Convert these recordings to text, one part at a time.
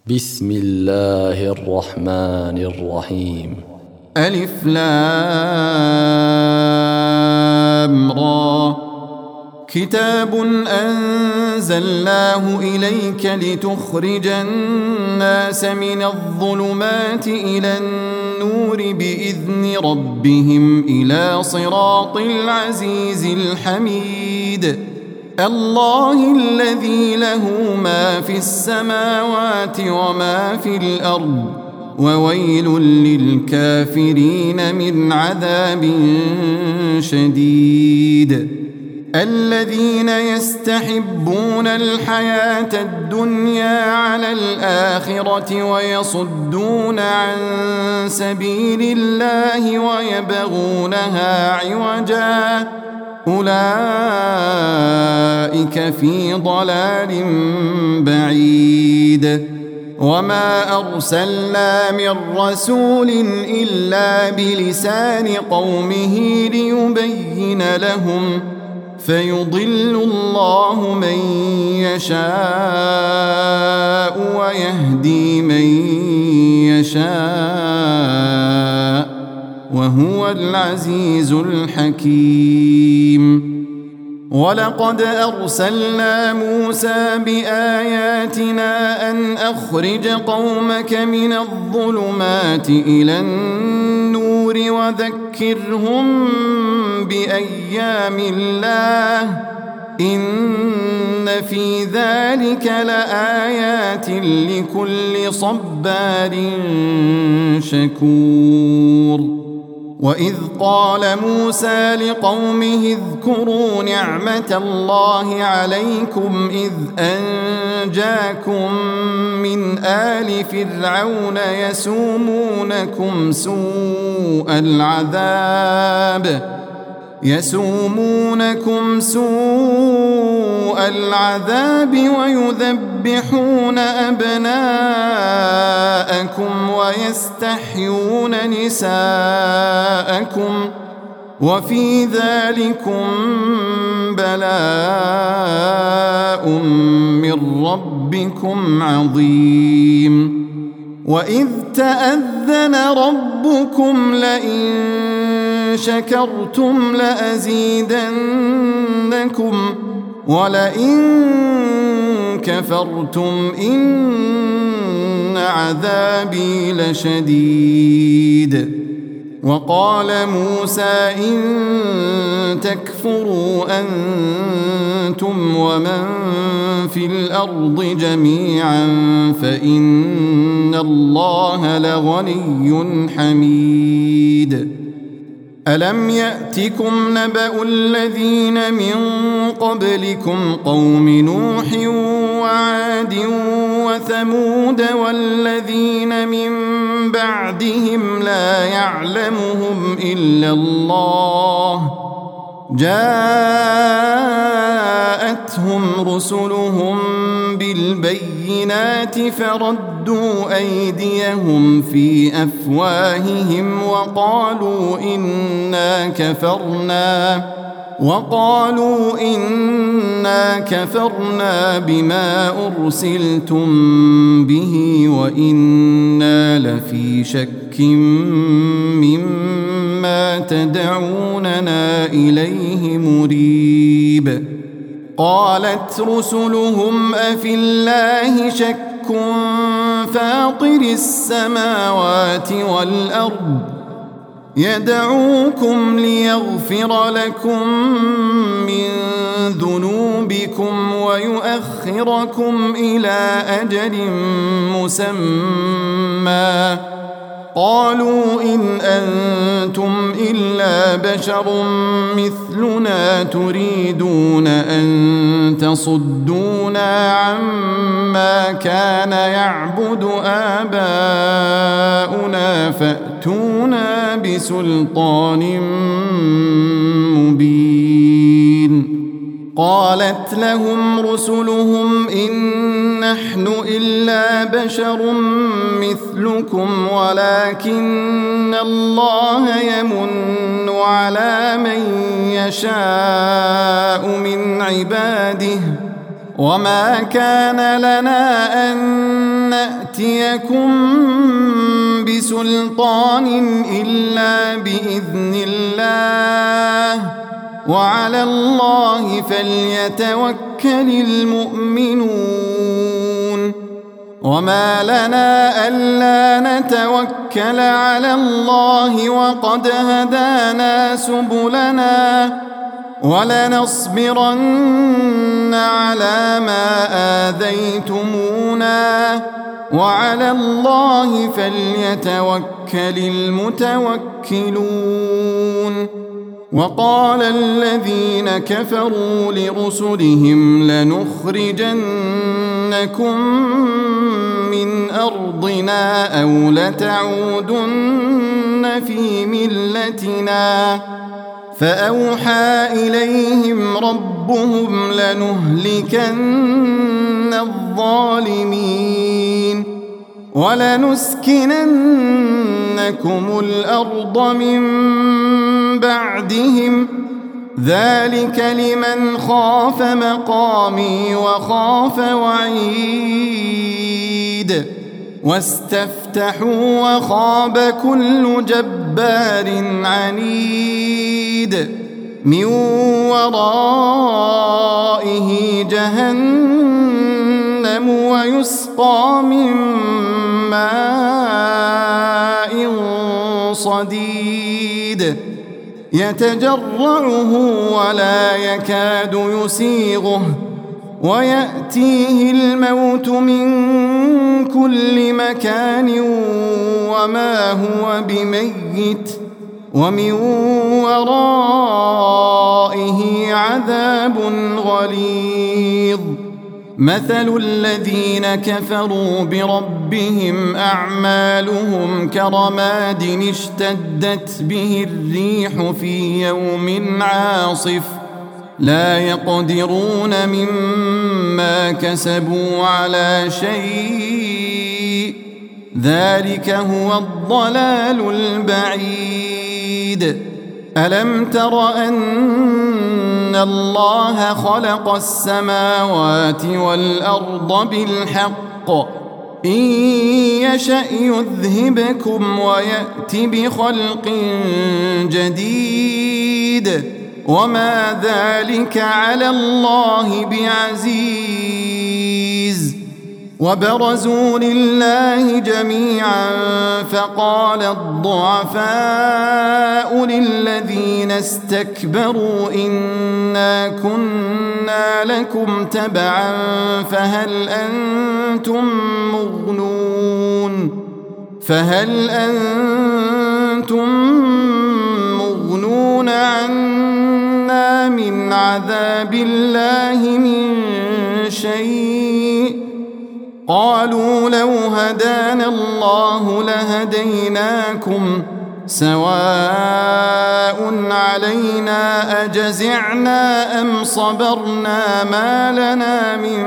بسم الله الرحمن الرحيم. ألف لام را. كتاب أنزلناه إليك لتخرج الناس من الظلمات إلى النور بإذن ربهم إلى صراط العزيز الحميد. الله الذي له ما في السماوات وما في الأرض وويل للكافرين من عذاب شديد. الذين يستحبون الحياة الدنيا على الآخرة ويصدون عن سبيل الله ويبغونها عوجا أولئك في ضلال بعيد. وما أرسلنا من رسول إلا بلسان قومه ليبين لهم فيضل الله من يشاء ويهدي من يشاء وهو العزيز الحكيم. ولقد أرسلنا موسى بآياتنا أن أخرج قومك من الظلمات إلى النور وذكرهم بأيام الله إن في ذلك لآيات لكل صبار شكور. وإذ قال موسى لقومه اذكروا نعمة الله عليكم إذ أنجاكم من آل فرعون يسومونكم سوء العذاب ويذبحون أبناءكم ويستحيون نساءكم وفي ذلكم بلاء من ربكم عظيم. وإذ تأذن ربكم لئن شكرتم لأزيدنكم ولئن كفرتم إن عذابي لشديد. وقال موسى إن تكفروا أنتم ومن في الأرض جميعا فإن الله لغني حميد. ألم يأتكم نبأ الذين من قبلكم قوم نوح وعاد وثمود والذين من بعدهم لا يعلمهم إلا الله جاءتهم رسلهم بالبينات فردوا أيديهم في أفواههم وقالوا إنا كفرنا بما أرسلتم به وإنا لفي شك مما تدعوننا إليه مريب. قالت رسلهم أفي الله شك فاطر السماوات والأرض يدعوكم ليغفر لكم من ذنوبكم ويؤخركم إلى أجل مسمى قالوا إن أنتم إلا بشر مثلنا تريدون أن تصدونا عما كان يعبد آباؤنا فأتونا بسلطان مبين. قالت لهم رسلهم إن نحن إلا بشر مثلكم ولكن الله يمن على من يشاء من عباده وما كان لنا أن نأتي نأتيكم بسلطان إلا بإذن الله وعلى الله فليتوكل المؤمنون وما لنا ألا نتوكل على الله وقد هدانا سبلنا ولنصبرن على ما آذيتمونا وعلى الله فليتوكل المتوكلون وقال الذين كفروا لرسلهم لنخرجنكم من أرضنا أو لتعودن في ملتنا فأوحى إليهم ربهم لنهلكن الظالمين ولنسكننكم الأرض من بعدهم ذلك لمن خاف مقامي وخاف وعيد واستفتحوا وخاب كل جبار عنيد من ورائه جهنم ويسقى من ماء صديد يتجرعه ولا يكاد يسيغه ويأتيه الموت من كل مكان وما هو بميت ومن ورائه عذاب غليظ مثل الذين كفروا بربهم أعمالهم كرماد اشتدت به الريح في يوم عاصف لا يقدرون مما كسبوا على شيء ذلك هو الضلال البعيد ألم تر أن الله خلق السماوات والأرض بالحق إن يشأ يذهبكم ويأت بخلق جديد وما ذلك على الله بعزيز وبرزوا لله جميعا فقال الضعفاء للذين استكبروا إنا كنا لكم تبعا فهل أنتم مغنون عنا من عذاب الله من شيء قالوا لو هدانا الله لهديناكم سواء علينا أجزعنا أم صبرنا ما لنا من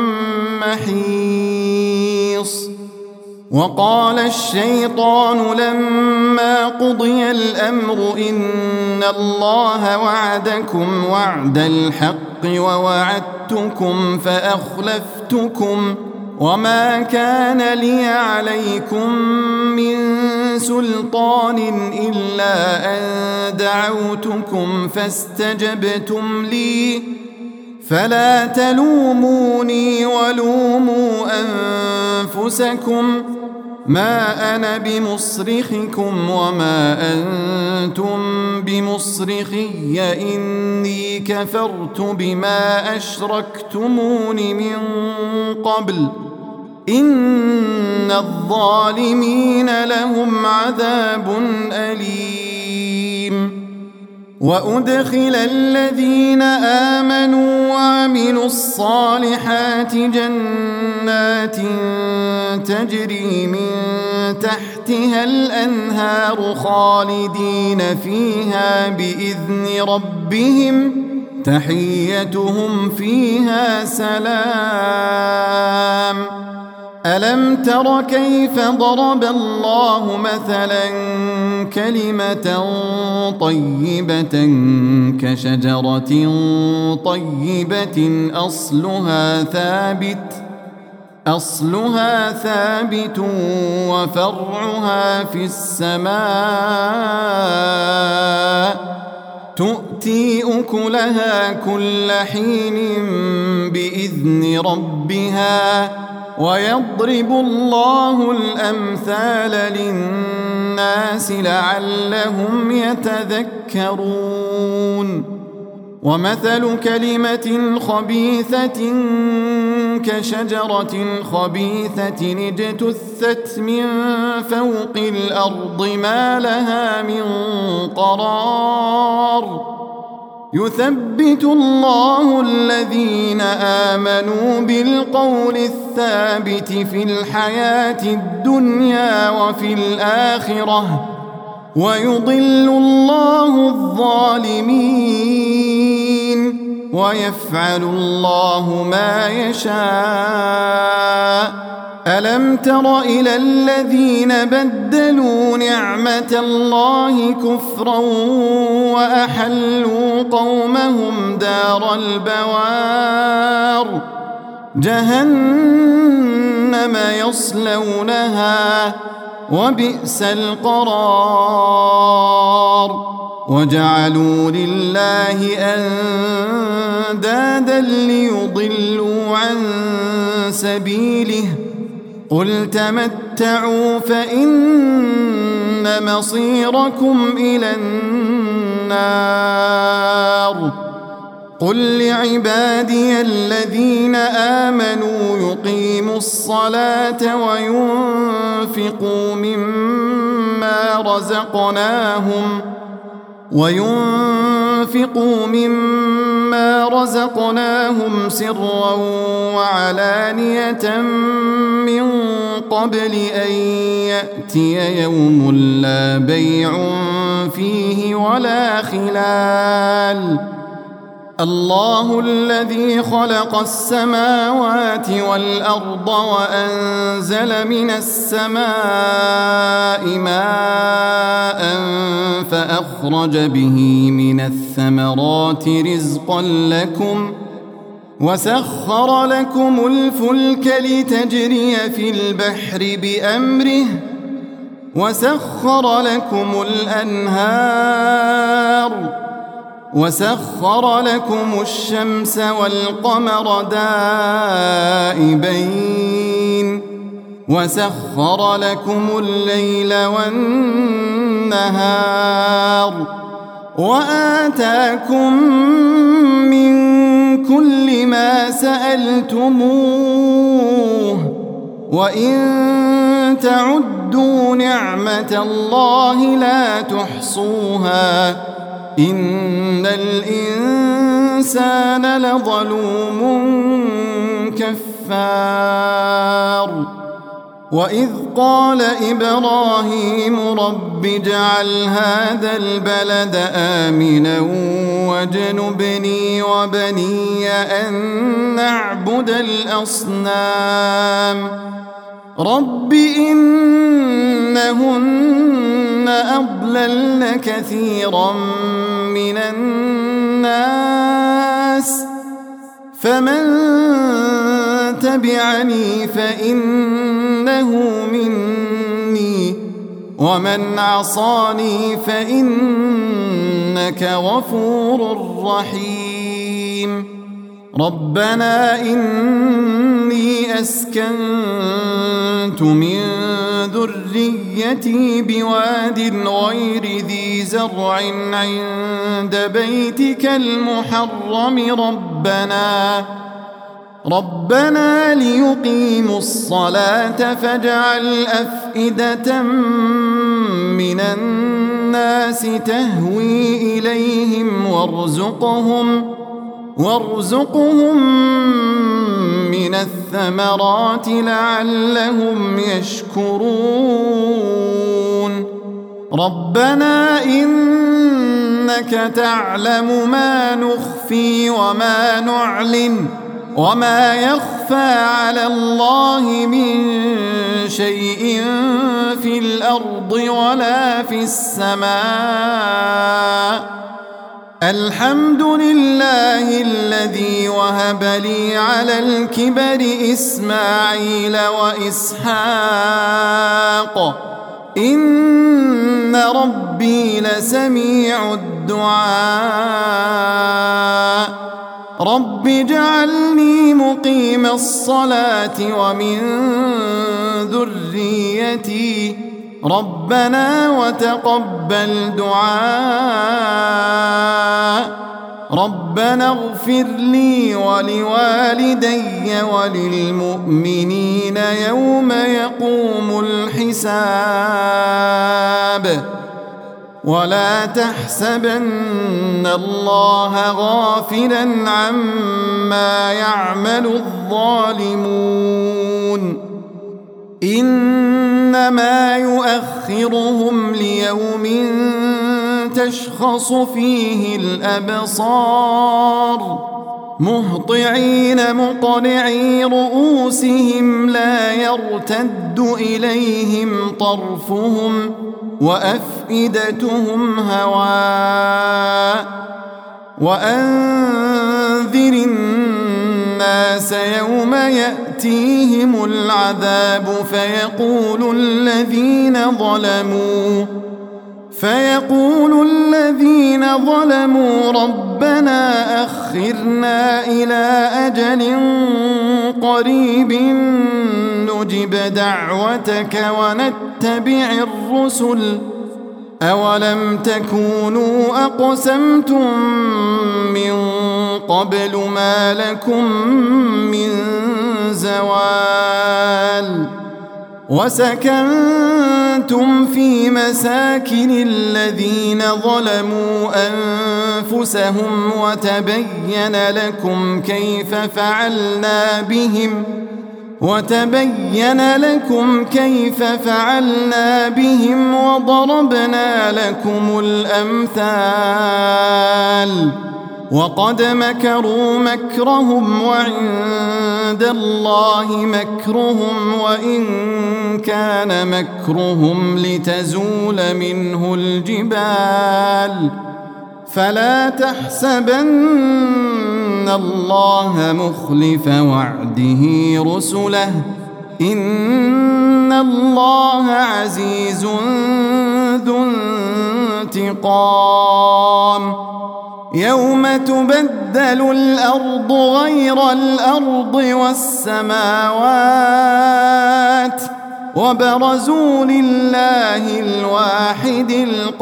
محيص وقال الشيطان لما قضي الأمر إن الله وعدكم وعد الحق ووعدتكم فأخلفتكم وما كان لي عليكم من سلطان إلا أن دعوتكم فاستجبتم لي فلا تلوموني ولوموا أنفسكم ما أنا بمصرخكم وما أنتم بمصرخي إني كفرت بما أشركتمون من قبل إن الظالمين لهم عذاب أليم وأدخل الذين آمنوا وعملوا الصالحات جنات تجري من تحتها الأنهار خالدين فيها بإذن ربهم تحيتهم فيها سلام ألم تر كيف ضرب الله مثلا كلمة طيبة كشجرة طيبة أصلها ثابت وفرعها في السماء تؤتي أكلها كل حين بإذن ربها ويضرب الله الأمثال للناس لعلهم يتذكرون ومثل كلمة خبيثة كشجرة خبيثة اجتثت من فوق الأرض ما لها من قرار يثبت الله الذين آمنوا بالقول الثابت في الحياة الدنيا وفي الآخرة ويضل الله الظالمين ويفعل الله ما يشاء ألم تر إلى الذين بدلوا نعمة الله كفرا وأحلوا قومهم دار البوار جهنم يصلونها وبئس القرار وجعلوا لله أندادا ليضلوا عن سبيله قل تمتعوا فإن مصيركم إلى النار قل لعبادي الذين آمنوا يقيموا الصلاة وينفقوا مما رزقناهم سرا وعلانية من قبل أن يأتي يوم لا بيع فيه ولا خلال الله الذي خلق السماوات والأرض وأنزل من السماء ماء فأخرج به من الثمرات رزقا لكم وسخر لكم الفلك لتجري في البحر بأمره وسخر لكم الأنهار وسخر لكم الشمس والقمر دائبين وسخر لكم الليل والنهار وآتاكم من كل ما سألتموه وإن تعدوا نعمة الله لا تحصوها إن الإنسان لظلوم كفار وإذ قال إبراهيم رب اجعل هذا البلد آمنا واجنبني وبني أن نعبد الأصنام رب إنهن أضللن كثيرا من الناس فمن تبعني فإنه مني ومن عصاني فإنك غفور رحيم ربنا إني أسكنت من ذريتي بواد غير ذي زرع عند بيتك المحرم ربنا ليقيموا الصلاة فاجعل أفئدة من الناس تهوي إليهم وارزقهم من الثمرات لعلهم يشكرون ربنا إنك تعلم ما نخفي وما نعلن وما يخفى على الله من شيء في الأرض ولا في السماء الحمد لله الذي وهب لي على الكبر إسماعيل وإسحاق إن ربي لسميع الدعاء رب اجعلني مقيم الصلاة ومن ذريتي ربنا وتقبل دعاء ربنا اغفر لي ولوالدي وللمؤمنين يوم يقوم الحساب ولا تحسبن الله غافلا عما يعمل الظالمون إنما يؤخرهم ليوم تشخص فيه الأبصار مهطعين مقنعي رؤوسهم لا يرتد إليهم طرفهم وأفئدتهم هواء وأنذر الناس يوم يأتيهم العذاب فيقول الذين ظلموا ربنا أخرنا إلى أجل قريب نجب دعوتك ونتبع الرسل أولم تكونوا أقسمتم من قبل ما لكم من زوال وسكنتم في مساكن الذين ظلموا أنفسهم وتبين لكم كيف فعلنا بهم وضربنا لكم الأمثال وقد مكروا مكرهم وعند الله مكرهم وإن كان مكرهم لتزول منه الجبال فلا تحسبن الله مخلف وعده رسله إن الله عزيز ذو انتقام يوم تبدل الأرض غير الأرض والسماوات وبرزوا لله الواحد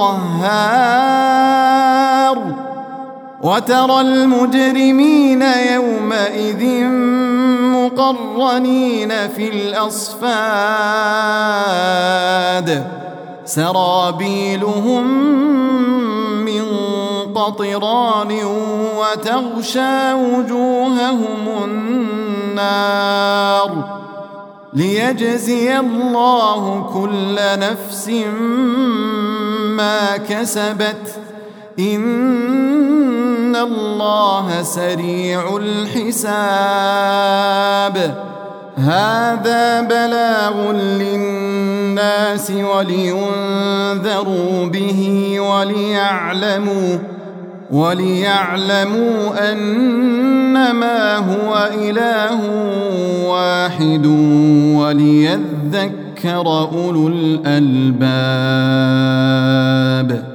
القهار وترى المجرمين يومئذ مقرنين في الأصفاد سرابيلهم من قطران وتغشى وجوههم النار ليجزي الله كل نفس ما كسبت إن الله سريع الحساب هذا بلاغ للناس ولينذروا به وليعلموا أنما هو إله واحد وليذكر أولو الألباب